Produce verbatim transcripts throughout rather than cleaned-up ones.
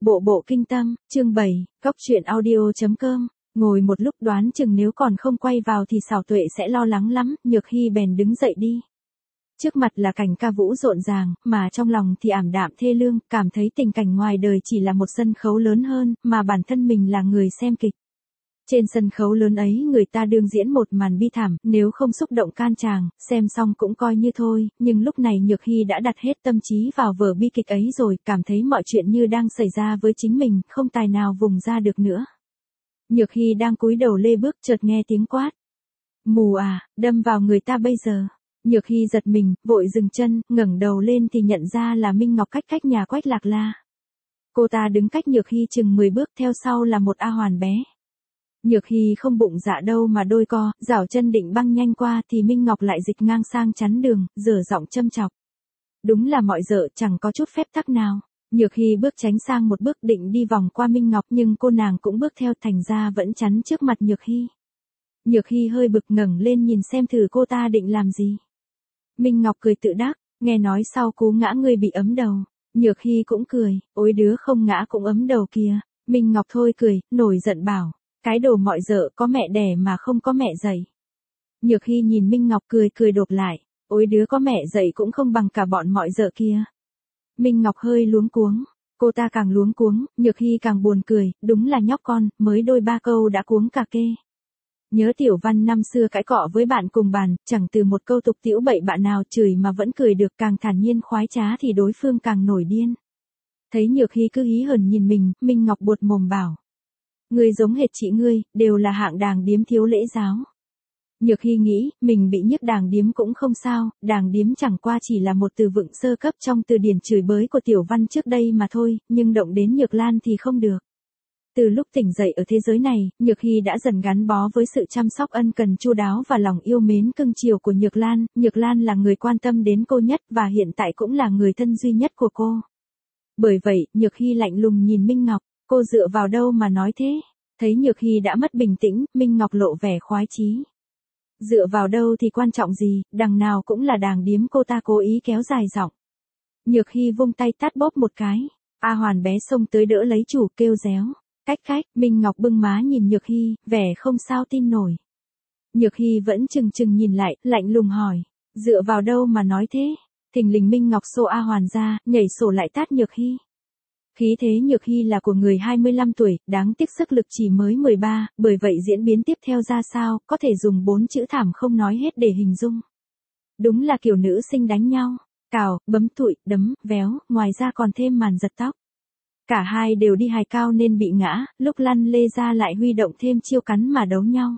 Bộ bộ kinh tâm, chương bảy, góc truyện audio.com, ngồi một lúc đoán chừng nếu còn không quay vào thì Sảo Tuệ sẽ lo lắng lắm, Nhược Hy bèn đứng dậy đi. Trước mặt là cảnh ca vũ rộn ràng, mà trong lòng thì ảm đạm thê lương, cảm thấy tình cảnh ngoài đời chỉ là một sân khấu lớn hơn, mà bản thân mình là người xem kịch. Trên sân khấu lớn ấy người ta đương diễn một màn bi thảm, nếu không xúc động can tràng, xem xong cũng coi như thôi, nhưng lúc này Nhược Hy đã đặt hết tâm trí vào vở bi kịch ấy rồi, cảm thấy mọi chuyện như đang xảy ra với chính mình, không tài nào vùng ra được nữa. Nhược Hy đang cúi đầu lê bước chợt nghe tiếng quát. Mù à, đâm vào người ta bây giờ. Nhược Hy giật mình, vội dừng chân, ngẩng đầu lên thì nhận ra là Minh Ngọc cách cách nhà Quách Lạc La. Cô ta đứng cách Nhược Hy chừng mười bước, theo sau là một A Hoàn bé. Nhược Hy không bụng dạ đâu mà đôi co, giảo chân định băng nhanh qua thì Minh Ngọc lại dịch ngang sang chắn đường, dở giọng châm chọc. Đúng là mọi dợ chẳng có chút phép tắc nào. Nhược Hy bước tránh sang một bước định đi vòng qua Minh Ngọc, nhưng cô nàng cũng bước theo, thành ra vẫn chắn trước mặt Nhược Hy. Nhược Hy hơi bực ngẩng lên nhìn xem thử cô ta định làm gì. Minh Ngọc cười tự đắc, nghe nói sau cú ngã ngươi bị ấm đầu. Nhược Hy cũng cười, ôi đứa không ngã cũng ấm đầu kìa. Minh Ngọc thôi cười, nổi giận bảo. Cái đồ mọi dợ có mẹ đẻ mà không có mẹ dạy. Nhược Hy nhìn Minh Ngọc cười cười đột lại. Ôi đứa có mẹ dạy cũng không bằng cả bọn mọi dợ kia. Minh Ngọc hơi luống cuống. Cô ta càng luống cuống, Nhược Hy càng buồn cười. Đúng là nhóc con, mới đôi ba câu đã cuống cả kê. Nhớ Tiểu Văn năm xưa cãi cọ với bạn cùng bàn, chẳng từ một câu tục tĩu bậy bạ nào chửi mà vẫn cười được, càng thản nhiên khoái trá thì đối phương càng nổi điên. Thấy Nhược Hy cứ hí hờn nhìn mình, Minh Ngọc buột mồm bảo. Ngươi giống hệt chị ngươi, đều là hạng đàng điếm thiếu lễ giáo. Nhược Hy nghĩ, mình bị nhức đàng điếm cũng không sao, đàng điếm chẳng qua chỉ là một từ vựng sơ cấp trong từ điển chửi bới của Tiểu Văn trước đây mà thôi, nhưng động đến Nhược Lan thì không được. Từ lúc tỉnh dậy ở thế giới này, Nhược Hy đã dần gắn bó với sự chăm sóc ân cần chu đáo và lòng yêu mến cưng chiều của Nhược Lan. Nhược Lan là người quan tâm đến cô nhất và hiện tại cũng là người thân duy nhất của cô. Bởi vậy, Nhược Hy lạnh lùng nhìn Minh Ngọc. Cô dựa vào đâu mà nói thế? Thấy Nhược Hy đã mất bình tĩnh, Minh Ngọc lộ vẻ khoái chí. Dựa vào đâu thì quan trọng gì, đằng nào cũng là đàng điếm, cô ta cố ý kéo dài giọng. Nhược Hy vung tay tát bóp một cái. A Hoàn bé xông tới đỡ lấy chủ, kêu réo. Cách cách, Minh Ngọc bưng má nhìn Nhược Hy, vẻ không sao tin nổi. Nhược Hy vẫn chừng chừng nhìn lại, lạnh lùng hỏi. Dựa vào đâu mà nói thế? Thình lình Minh Ngọc xô A Hoàn ra, nhảy sổ lại tát Nhược Hy. Khí thế Nhược Hy là của người hai mươi lăm tuổi, đáng tiếc sức lực chỉ mới mười ba, bởi vậy diễn biến tiếp theo ra sao, có thể dùng bốn chữ thảm không nói hết để hình dung. Đúng là kiểu nữ sinh đánh nhau, cào, bấm tụi, đấm, véo, ngoài ra còn thêm màn giật tóc. Cả hai đều đi hài cao nên bị ngã, lúc lăn lê ra lại huy động thêm chiêu cắn mà đấu nhau.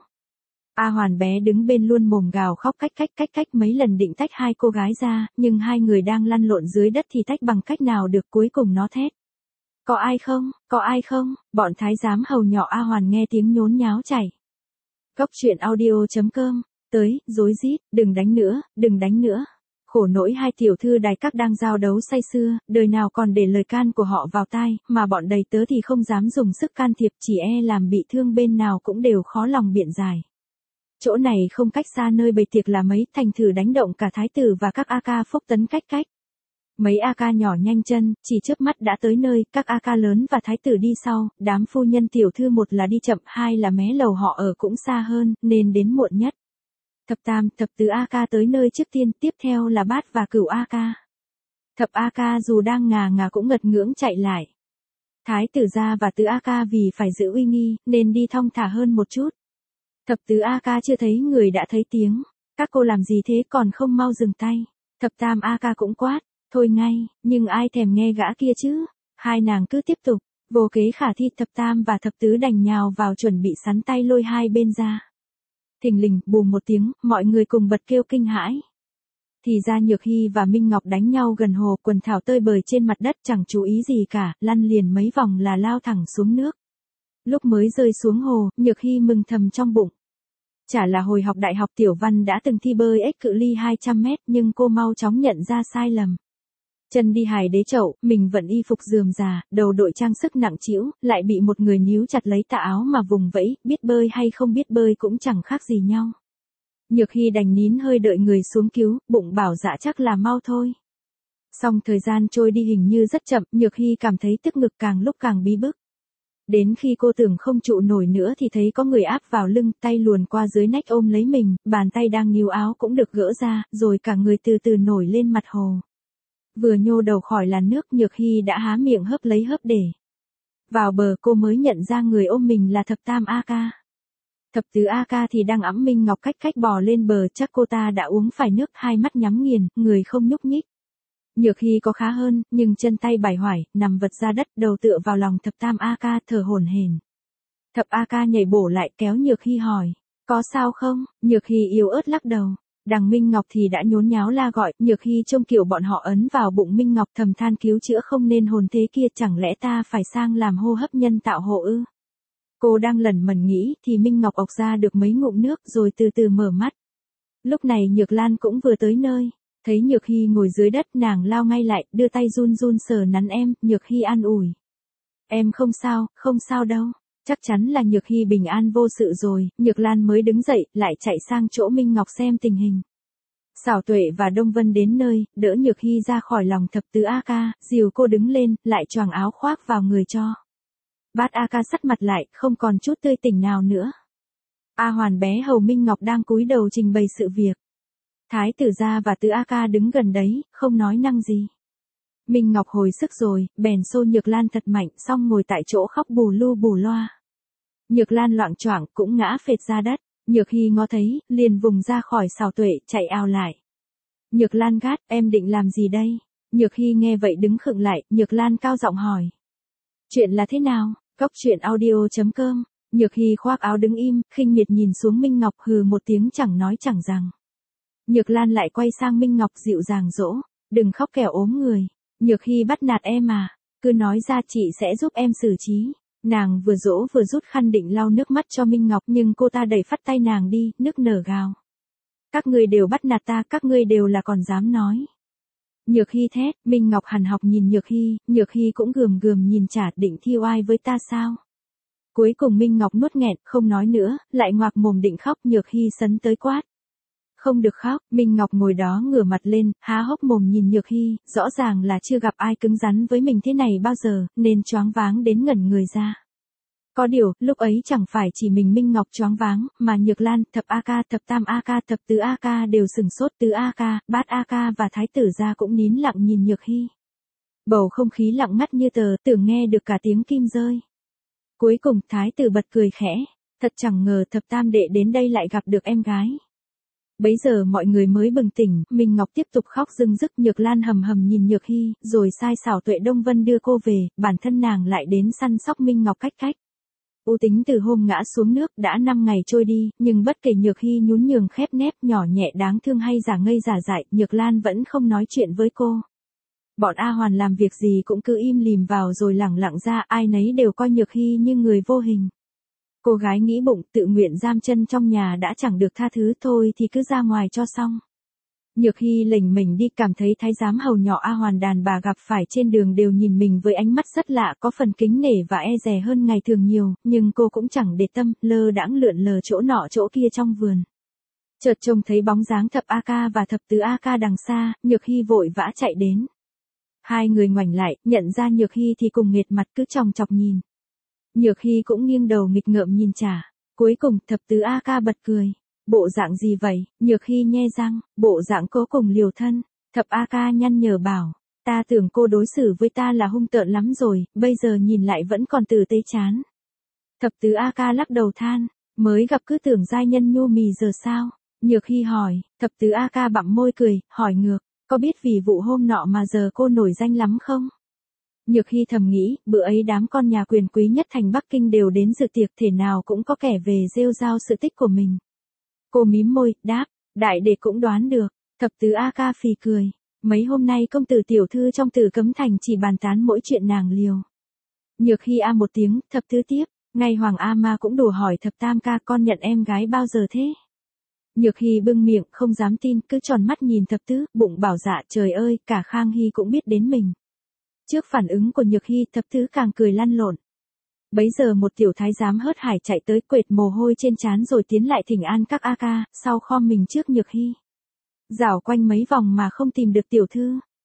A Hoàn bé đứng bên luôn mồm gào khóc cách cách cách cách mấy lần định tách hai cô gái ra, nhưng hai người đang lăn lộn dưới đất thì tách bằng cách nào được, cuối cùng nó thét. Có ai không, có ai không, bọn thái giám hầu nhỏ A Hoàn nghe tiếng nhốn nháo chảy. Góc truyện audio.com, tới, rối rít, đừng đánh nữa, đừng đánh nữa. Khổ nỗi hai tiểu thư đài các đang giao đấu say sưa, đời nào còn để lời can của họ vào tai, mà bọn đầy tớ thì không dám dùng sức can thiệp, chỉ e làm bị thương bên nào cũng đều khó lòng biện giải. Chỗ này không cách xa nơi bày tiệc là mấy, thành thử đánh động cả thái tử và các A ca phúc tấn cách cách. Mấy A ca nhỏ nhanh chân, chỉ chớp mắt đã tới nơi, các A ca lớn và thái tử đi sau, đám phu nhân tiểu thư một là đi chậm, hai là mé lầu họ ở cũng xa hơn, nên đến muộn nhất. Thập tam, thập tứ A ca tới nơi trước tiên, tiếp theo là bát và cửu A ca. Thập A ca dù đang ngà ngà cũng ngật ngưỡng chạy lại. Thái tử gia và tứ A ca vì phải giữ uy nghi, nên đi thong thả hơn một chút. Thập tứ A ca chưa thấy người đã thấy tiếng. Các cô làm gì thế còn không mau dừng tay. Thập tam A ca cũng quát. Thôi ngay, nhưng ai thèm nghe gã kia chứ. Hai nàng cứ tiếp tục. Vô kế khả thi, thập tam và thập tứ đành nhào vào chuẩn bị sắn tay lôi hai bên ra. Thình lình, bùm một tiếng, mọi người cùng bật kêu kinh hãi. Thì ra Nhược Hy và Minh Ngọc đánh nhau gần hồ, quần thảo tơi bời trên mặt đất chẳng chú ý gì cả, lăn liền mấy vòng là lao thẳng xuống nước. Lúc mới rơi xuống hồ, Nhược Hy mừng thầm trong bụng. Chả là hồi học đại học Tiểu Văn đã từng thi bơi ếch cự ly hai trăm mét, nhưng cô mau chóng nhận ra sai lầm. Chân đi hài đế chậu, mình vẫn y phục rườm rà, đầu đội trang sức nặng trĩu, lại bị một người níu chặt lấy tà áo mà vùng vẫy, biết bơi hay không biết bơi cũng chẳng khác gì nhau. Nhược Hy đành nín hơi đợi người xuống cứu, bụng bảo dạ chắc là mau thôi. Song thời gian trôi đi hình như rất chậm, Nhược Hy cảm thấy tức ngực càng lúc càng bí bức. Đến khi cô tưởng không trụ nổi nữa thì thấy có người áp vào lưng, tay luồn qua dưới nách ôm lấy mình, bàn tay đang níu áo cũng được gỡ ra, rồi cả người từ từ nổi lên mặt hồ. Vừa nhô đầu khỏi làn nước, Nhược Hy đã há miệng hớp lấy hớp để. Vào bờ cô mới nhận ra người ôm mình là Thập Tam A Ca. Thập Tứ A Ca thì đang ẵm Minh Ngọc cách cách bò lên bờ, chắc cô ta đã uống phải nước, hai mắt nhắm nghiền, người không nhúc nhích. Nhược Hy có khá hơn, nhưng chân tay bải hoải, nằm vật ra đất, đầu tựa vào lòng Thập Tam A Ca, thở hổn hển. Thập A Ca nhảy bổ lại, kéo Nhược Hy hỏi, có sao không? Nhược Hy yếu ớt lắc đầu. Đằng Minh Ngọc thì đã nhốn nháo la gọi, Nhược Hy trông kiểu bọn họ ấn vào bụng Minh Ngọc, thầm than cứu chữa không nên hồn thế kia, chẳng lẽ ta phải sang làm hô hấp nhân tạo hộ ư? Cô đang lẩn mẩn nghĩ thì Minh Ngọc ọc ra được mấy ngụm nước rồi từ từ mở mắt. Lúc này Nhược Lan cũng vừa tới nơi. Thấy Nhược Hy ngồi dưới đất, nàng lao ngay lại, đưa tay run run sờ nắn em. Nhược Hy an ủi. Em không sao, không sao đâu. Chắc chắn là Nhược Hy bình an vô sự rồi. Nhược Lan mới đứng dậy, lại chạy sang chỗ Minh Ngọc xem tình hình. Xảo Tuệ và Đông Vân đến nơi, đỡ Nhược Hy ra khỏi lòng Thập Tứ A Ca, dìu cô đứng lên, lại choàng áo khoác vào người cho. Bát A Ca sắt mặt lại, không còn chút tươi tỉnh nào nữa. A Hoàn bé hầu Minh Ngọc đang cúi đầu trình bày sự việc. Thái tử gia và Tứ A Ca đứng gần đấy, không nói năng gì. Minh Ngọc hồi sức rồi, bèn xô Nhược Lan thật mạnh, xong ngồi tại chỗ khóc bù lu bù loa. Nhược Lan loạng choạng cũng ngã phệt ra đất. Nhược Hy ngó thấy, liền vùng ra khỏi Xảo Tuệ, chạy ào lại. Nhược Lan gắt, em định làm gì đây? Nhược Hy nghe vậy đứng khựng lại, Nhược Lan cao giọng hỏi. Chuyện là thế nào? Cốc truyện audio chấm com. Nhược Hy khoác áo đứng im, khinh miệt nhìn xuống Minh Ngọc, hừ một tiếng chẳng nói chẳng rằng. Nhược Lan lại quay sang Minh Ngọc dịu dàng dỗ, đừng khóc kẻo ốm người. Nhược Hy bắt nạt em à, cứ nói ra chị sẽ giúp em xử trí. Nàng vừa dỗ vừa rút khăn định lau nước mắt cho Minh Ngọc, nhưng cô ta đẩy phắt tay nàng đi, nức nở gào. Các ngươi đều bắt nạt ta, các ngươi đều là còn dám nói. Nhược Hy thét, Minh Ngọc hằn học nhìn Nhược Hy, Nhược Hy cũng gườm gườm nhìn trả, định thi oai với ta sao? Cuối cùng Minh Ngọc nuốt nghẹn, không nói nữa, lại ngoạc mồm định khóc. Nhược Hy sấn tới quát. Không được khóc. Minh Ngọc ngồi đó ngửa mặt lên, há hốc mồm nhìn Nhược Hy, rõ ràng là chưa gặp ai cứng rắn với mình thế này bao giờ, nên choáng váng đến ngẩn người ra. Có điều, lúc ấy chẳng phải chỉ mình Minh Ngọc choáng váng, mà Nhược Lan, Thập A Ca, Thập Tam A Ca, Thập Tứ A Ca đều sừng sốt. Tứ A Ca, Bát A Ca và Thái tử gia cũng nín lặng nhìn Nhược Hy. Bầu không khí lặng ngắt như tờ, tưởng nghe được cả tiếng kim rơi. Cuối cùng Thái tử bật cười khẽ, thật chẳng ngờ Thập Tam đệ đến đây lại gặp được em gái. Bấy giờ mọi người mới bừng tỉnh, Minh Ngọc tiếp tục khóc rưng rức. Nhược Lan hầm hầm nhìn Nhược Hy, rồi sai Xảo Tuệ Đông Vân đưa cô về, bản thân nàng lại đến săn sóc Minh Ngọc cách cách. U Tính từ hôm ngã xuống nước đã năm ngày trôi đi, nhưng bất kể Nhược Hy nhún nhường khép nép, nhỏ nhẹ đáng thương hay giả ngây giả dại, Nhược Lan vẫn không nói chuyện với cô. Bọn A Hoàn làm việc gì cũng cứ im lìm vào rồi lẳng lặng ra, ai nấy đều coi Nhược Hy như người vô hình. Cô gái nghĩ bụng, tự nguyện giam chân trong nhà đã chẳng được tha thứ, thôi thì cứ ra ngoài cho xong. Nhược Hy lềnh mình đi, cảm thấy thái giám hầu nhỏ A Hoàn đàn bà gặp phải trên đường đều nhìn mình với ánh mắt rất lạ, có phần kính nể và e dè hơn ngày thường nhiều, nhưng cô cũng chẳng để tâm, lơ đãng lượn lờ chỗ nọ chỗ kia trong vườn. Chợt trông thấy bóng dáng Thập A Ca và Thập Tứ A Ca đằng xa, Nhược Hy vội vã chạy đến. Hai người ngoảnh lại, nhận ra Nhược Hy thì cùng nghệt mặt cứ chòng chọc nhìn. Nhược Hy cũng nghiêng đầu nghịch ngợm nhìn trả. Cuối cùng Thập Tứ A Ca bật cười. Bộ dạng gì vậy? Nhược Hy nhe răng, bộ dạng cố cùng liều thân. Thập A Ca nhăn nhở bảo, ta tưởng cô đối xử với ta là hung tợn lắm rồi, bây giờ nhìn lại vẫn còn tử tế chán. Thập Tứ A Ca lắc đầu than, mới gặp cứ tưởng giai nhân nhu mì giờ sao? Nhược Hy hỏi, Thập Tứ A Ca bặm môi cười, hỏi ngược, có biết vì vụ hôm nọ mà giờ cô nổi danh lắm không? Nhược Hy thầm nghĩ, bữa ấy đám con nhà quyền quý nhất thành Bắc Kinh đều đến dự tiệc, thể nào cũng có kẻ về rêu rao sự tích của mình. Cô mím môi, đáp, đại đệ cũng đoán được. Thập Tứ A Ca phì cười, mấy hôm nay công tử tiểu thư trong Tử Cấm Thành chỉ bàn tán mỗi chuyện nàng liều. Nhược Hy a một tiếng, Thập Tứ tiếp, ngay Hoàng A Ma cũng đùa hỏi Thập Tam Ca con nhận em gái bao giờ thế? Nhược Hy bưng miệng, không dám tin, cứ tròn mắt nhìn Thập Tứ, bụng bảo dạ, trời ơi, cả Khang Hy cũng biết đến mình. Trước phản ứng của Nhược Hy, Thập Tứ càng cười lăn lộn. Bấy giờ một tiểu thái giám hớt hải chạy tới, quệt mồ hôi trên trán rồi tiến lại thỉnh an các A Ca, sau khom mình trước Nhược Hy. Dạo quanh mấy vòng mà không tìm được tiểu thư,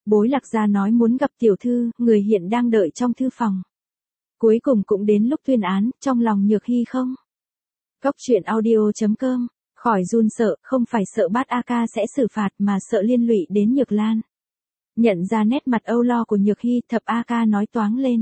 Bối Lạc Gia nói muốn gặp tiểu thư, người hiện đang đợi trong thư phòng. Cuối cùng cũng đến lúc tuyên án, trong lòng Nhược Hy không. Góc truyện audio chấm com, khỏi run sợ, không phải sợ bát A ca sẽ xử phạt mà sợ liên lụy đến Nhược Lan. Nhận ra nét mặt âu lo của Nhược Hy, Thập A ca nói toáng lên.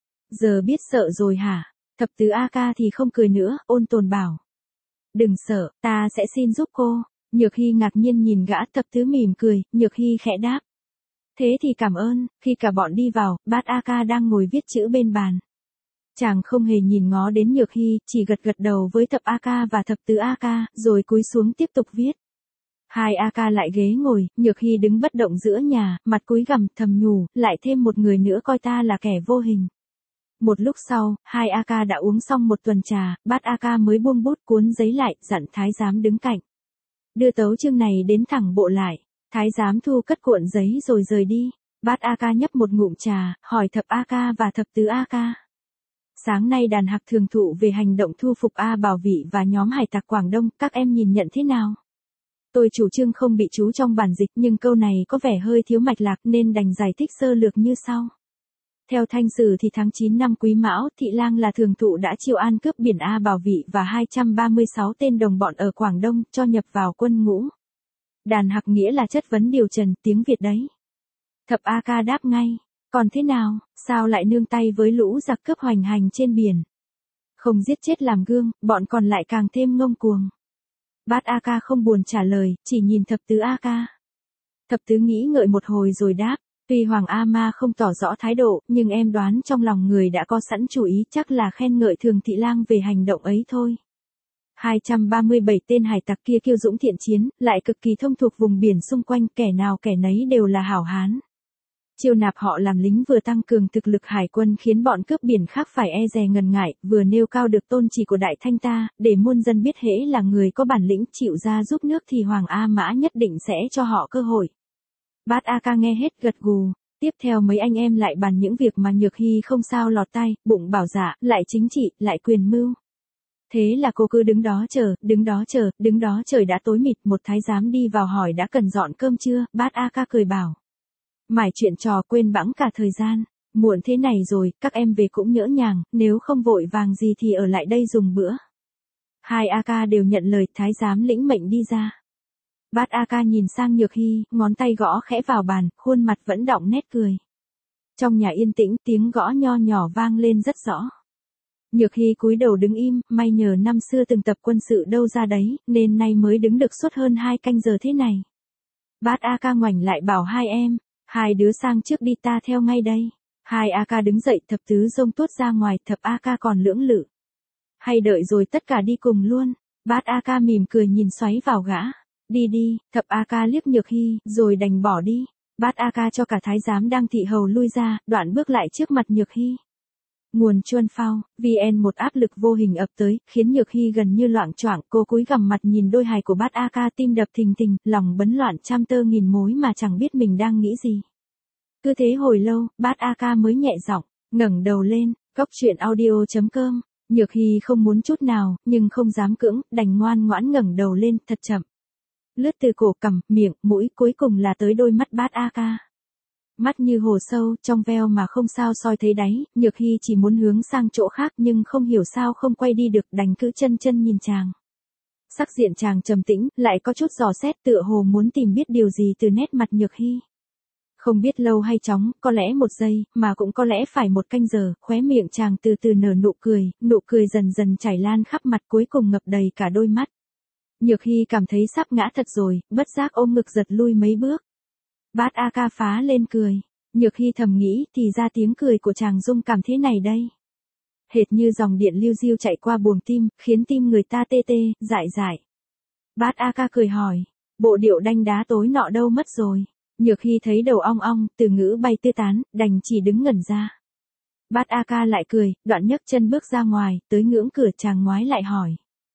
Giờ biết sợ rồi hả? Thập tứ A ca thì không cười nữa, ôn tồn bảo. Đừng sợ, ta sẽ xin giúp cô. Nhược Hy ngạc nhiên nhìn gã, thập tứ mỉm cười, Nhược Hy khẽ đáp. Thế thì cảm ơn. Khi cả bọn đi vào, bát A ca đang ngồi viết chữ bên bàn. Chàng không hề nhìn ngó đến Nhược Hy, chỉ gật gật đầu với thập A ca và thập tứ A ca, rồi cúi xuống tiếp tục viết. Hai A ca lại ghế ngồi, Nhược Hy đứng bất động giữa nhà, mặt cúi gằm, thầm nhủ, lại thêm một người nữa coi ta là kẻ vô hình. Một lúc sau, hai A ca đã uống xong một tuần trà, bát A ca mới buông bút cuốn giấy lại, dặn thái giám đứng cạnh. Đưa tấu chương này đến thẳng bộ lại. Thái giám thu cất cuộn giấy rồi rời đi. Bát A ca nhấp một ngụm trà, hỏi thập A ca và thập tứ A ca. Sáng nay đàn hạc thường thụ về hành động thu phục A Bảo Vị và nhóm hải tặc Quảng Đông, các em nhìn nhận thế nào? Tôi chủ trương không bị chú trong bản dịch, nhưng câu này có vẻ hơi thiếu mạch lạc nên đành giải thích sơ lược như sau. Theo thanh sử thì tháng chín năm Quý Mão, Thị Lang là thường thụ đã chiêu an cướp biển A Bảo Vị và hai trăm ba mươi sáu tên đồng bọn ở Quảng Đông, cho nhập vào quân ngũ. Đàn hạc nghĩa là chất vấn điều trần, tiếng Việt đấy. Thập A ca đáp ngay. Còn thế nào, sao lại nương tay với lũ giặc cướp hoành hành trên biển? Không giết chết làm gương, bọn còn lại càng thêm ngông cuồng. Bát A ca không buồn trả lời, chỉ nhìn thập tứ A ca. Thập tứ nghĩ ngợi một hồi rồi đáp. Tuy Hoàng A Ma không tỏ rõ thái độ, nhưng em đoán trong lòng người đã có sẵn chủ ý, chắc là khen ngợi Thường Thị Lang về hành động ấy thôi. hai trăm ba mươi bảy tên hải tặc kia kiêu dũng thiện chiến, lại cực kỳ thông thuộc vùng biển xung quanh, kẻ nào kẻ nấy đều là hảo hán. Chiêu nạp họ làm lính vừa tăng cường thực lực hải quân khiến bọn cướp biển khác phải e dè ngần ngại, vừa nêu cao được tôn chỉ của Đại Thanh ta, để muôn dân biết hễ là người có bản lĩnh chịu ra giúp nước thì Hoàng A Mã nhất định sẽ cho họ cơ hội. Bát A ca nghe hết gật gù. Tiếp theo mấy anh em lại bàn những việc mà Nhược Hy không sao lọt tai, bụng bảo dạ, lại chính trị, lại quyền mưu. Thế là cô cứ đứng đó chờ, đứng đó chờ, đứng đó trời đã tối mịt, một thái giám đi vào hỏi đã cần dọn cơm chưa, bát A ca cười bảo. Mải chuyện trò quên bẵng cả thời gian, muộn thế này rồi, các em về cũng nhỡ nhàng, nếu không vội vàng gì thì ở lại đây dùng bữa. Hai A ca đều nhận lời, thái giám lĩnh mệnh đi ra. Bát A ca nhìn sang Nhược Hy, ngón tay gõ khẽ vào bàn, khuôn mặt vẫn đọng nét cười. Trong nhà yên tĩnh, tiếng gõ nho nhỏ vang lên rất rõ. Nhược Hy cúi đầu đứng im, may nhờ năm xưa từng tập quân sự đâu ra đấy, nên nay mới đứng được suốt hơn hai canh giờ thế này. Bát A ca ngoảnh lại bảo hai em, hai đứa sang trước đi, ta theo ngay đây. Hai A ca đứng dậy, thập tứ rông tuốt ra ngoài, thập A ca còn lưỡng lự. Hay đợi rồi tất cả đi cùng luôn. Bát A ca mỉm cười nhìn xoáy vào gã. Đi đi, thập A ca liếc Nhược Hy, rồi đành bỏ đi. Bát A ca cho cả thái giám đang thị hầu lui ra, đoạn bước lại trước mặt Nhược Hy. Nguồn chuân phao, vê en một áp lực vô hình ập tới, khiến Nhược Hy gần như loạng choạng, cô cúi gằm mặt nhìn đôi hài của Bát A ca, tim đập thình thình, lòng bấn loạn trăm tơ nghìn mối mà chẳng biết mình đang nghĩ gì. Cứ thế hồi lâu, Bát A ca mới nhẹ giọng, ngẩng đầu lên, góc truyện audio chấm com. Nhược Hy không muốn chút nào, nhưng không dám cưỡng, đành ngoan ngoãn ngẩng đầu lên, thật chậm. Lướt từ cổ, cằm, miệng, mũi, cuối cùng là tới đôi mắt Bát A ca. Mắt như hồ sâu, trong veo mà không sao soi thấy đáy, Nhược Hy chỉ muốn hướng sang chỗ khác nhưng không hiểu sao không quay đi được, đành cứ chân chân nhìn chàng. Sắc diện chàng trầm tĩnh, lại có chút dò xét, tựa hồ muốn tìm biết điều gì từ nét mặt Nhược Hy. Không biết lâu hay chóng, có lẽ một giây, mà cũng có lẽ phải một canh giờ, khóe miệng chàng từ từ nở nụ cười, nụ cười dần dần chảy lan khắp mặt, cuối cùng ngập đầy cả đôi mắt. Nhược Hy cảm thấy sắp ngã thật rồi, bất giác ôm ngực giật lui mấy bước. Bát A ca phá lên cười. Nhược Hy thầm nghĩ, thì ra tiếng cười của chàng dung cảm thế này đây. Hệt như dòng điện lưu diêu chạy qua buồng tim, khiến tim người ta tê tê, dại dại. Bát A ca cười hỏi, bộ điệu đanh đá tối nọ đâu mất rồi? Nhược Hy thấy đầu ong ong, từ ngữ bay tứ tán, đành chỉ đứng ngẩn ra. Bát A ca lại cười, đoạn nhấc chân bước ra ngoài, tới ngưỡng cửa chàng ngoái lại hỏi.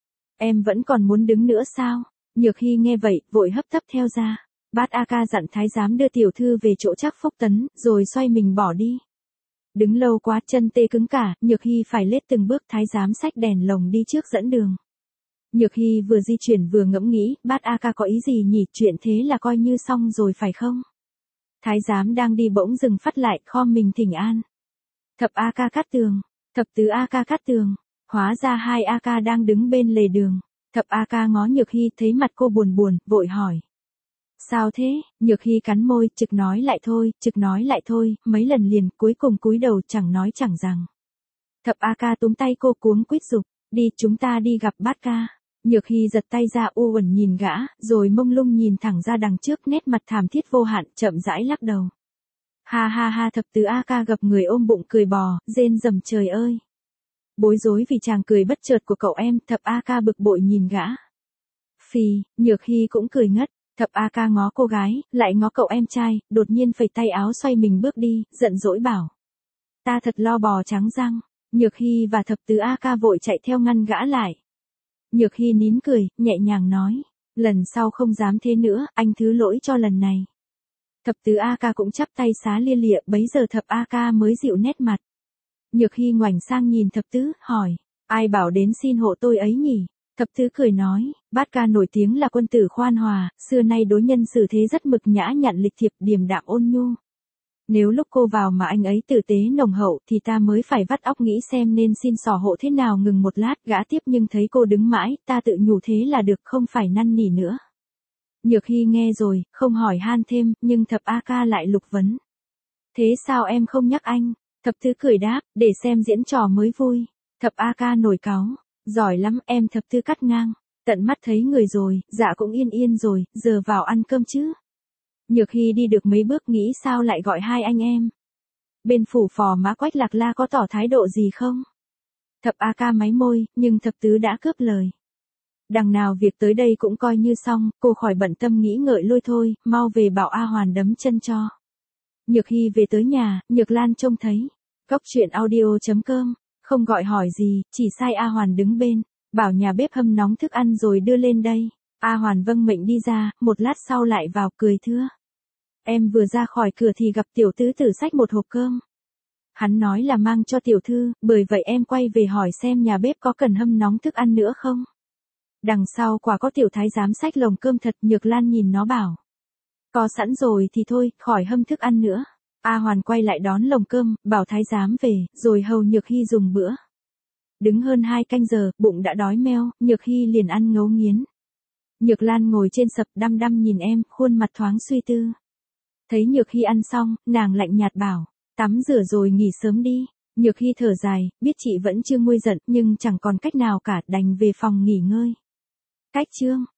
Em vẫn còn muốn đứng nữa sao? Nhược Hy nghe vậy, vội hấp tấp theo ra. Bát A ca dặn thái giám đưa tiểu thư về chỗ Trác Phúc Tấn, rồi xoay mình bỏ đi. Đứng lâu quá chân tê cứng cả, Nhược Hy phải lết từng bước, thái giám xách đèn lồng đi trước dẫn đường. Nhược Hy vừa di chuyển vừa ngẫm nghĩ, Bát A ca có ý gì nhỉ, chuyện thế là coi như xong rồi phải không? Thái giám đang đi bỗng dừng phát lại, khom mình thỉnh an. Thập A Ca Cát Tường, thập tứ A Ca Cát Tường. Hóa ra hai A Ca đang đứng bên lề đường. Thập A Ca ngó Nhược Hy, thấy mặt cô buồn buồn, vội hỏi. Sao thế? Nhược Hy cắn môi, trực nói lại thôi, trực nói lại thôi, mấy lần liền, cuối cùng cúi đầu chẳng nói chẳng rằng. Thập A Ca túm tay cô cuống quýt giục, đi, chúng ta đi gặp Bát Ca. Nhược Hy giật tay ra, u uẩn nhìn gã, rồi mông lung nhìn thẳng ra đằng trước, nét mặt thảm thiết vô hạn, chậm rãi lắc đầu. Ha ha ha, thập tứ A Ca gập người ôm bụng cười bò, rên rầm trời ơi. Bối rối vì chàng cười bất chợt của cậu em, thập A Ca bực bội nhìn gã. Phì, Nhược Hy cũng cười ngất. Thập A Ca ngó cô gái, lại ngó cậu em trai, đột nhiên phẩy tay áo xoay mình bước đi, giận dỗi bảo. Ta thật lo bò trắng răng. Nhược Hy và thập tứ A Ca vội chạy theo ngăn gã lại. Nhược Hy nín cười, nhẹ nhàng nói. Lần sau không dám thế nữa, anh thứ lỗi cho lần này. Thập tứ A Ca cũng chắp tay xá lia lịa, bấy giờ thập A Ca mới dịu nét mặt. Nhược Hy ngoảnh sang nhìn thập tứ, hỏi. Ai bảo đến xin hộ tôi ấy nhỉ? Thập tứ cười nói, Bát Ca nổi tiếng là quân tử khoan hòa, xưa nay đối nhân xử thế rất mực nhã nhặn lịch thiệp, điềm đạm ôn nhu. Nếu lúc cô vào mà anh ấy tử tế nồng hậu thì ta mới phải vắt óc nghĩ xem nên xin xỏ hộ thế nào. Ngừng một lát, gã tiếp, nhưng thấy cô đứng mãi, ta tự nhủ thế là được, không phải năn nỉ nữa. Nhược Hy nghe rồi, không hỏi han thêm, nhưng thập A Ca lại lục vấn. Thế sao em không nhắc anh? Thập tứ cười đáp, để xem diễn trò mới vui. Thập A Ca nổi cáu. Giỏi lắm em, thập tứ cắt ngang. Tận mắt thấy người rồi, dạ cũng yên yên rồi, giờ vào ăn cơm chứ. Nhược Hy đi được mấy bước nghĩ sao lại gọi hai anh em. Bên phủ phò mã Quách Lạc La có tỏ thái độ gì không? Thập A Ca máy môi, nhưng thập tứ đã cướp lời. Đằng nào việc tới đây cũng coi như xong, cô khỏi bận tâm nghĩ ngợi lôi thôi, mau về bảo A Hoàn đấm chân cho. Nhược Hy về tới nhà, Nhược Lan trông thấy. Cóc truyện audio chấm com. Không gọi hỏi gì, chỉ sai A Hoàn đứng bên, bảo nhà bếp hâm nóng thức ăn rồi đưa lên đây. A Hoàn vâng mệnh đi ra, một lát sau lại vào cười thưa. Em vừa ra khỏi cửa thì gặp tiểu tứ tử xách một hộp cơm. Hắn nói là mang cho tiểu thư, bởi vậy em quay về hỏi xem nhà bếp có cần hâm nóng thức ăn nữa không. Đằng sau quả có tiểu thái giám xách lồng cơm thật. Nhược Lan nhìn nó bảo. Có sẵn rồi thì thôi, khỏi hâm thức ăn nữa. A Hoàn quay lại đón lồng cơm, bảo thái giám về, rồi hầu Nhược Hy dùng bữa. Đứng hơn hai canh giờ, bụng đã đói meo, Nhược Hy liền ăn ngấu nghiến. Nhược Lan ngồi trên sập đăm đăm nhìn em, khuôn mặt thoáng suy tư. Thấy Nhược Hy ăn xong, nàng lạnh nhạt bảo, tắm rửa rồi nghỉ sớm đi. Nhược Hy thở dài, biết chị vẫn chưa nguôi giận, nhưng chẳng còn cách nào cả, đành về phòng nghỉ ngơi. Cách chương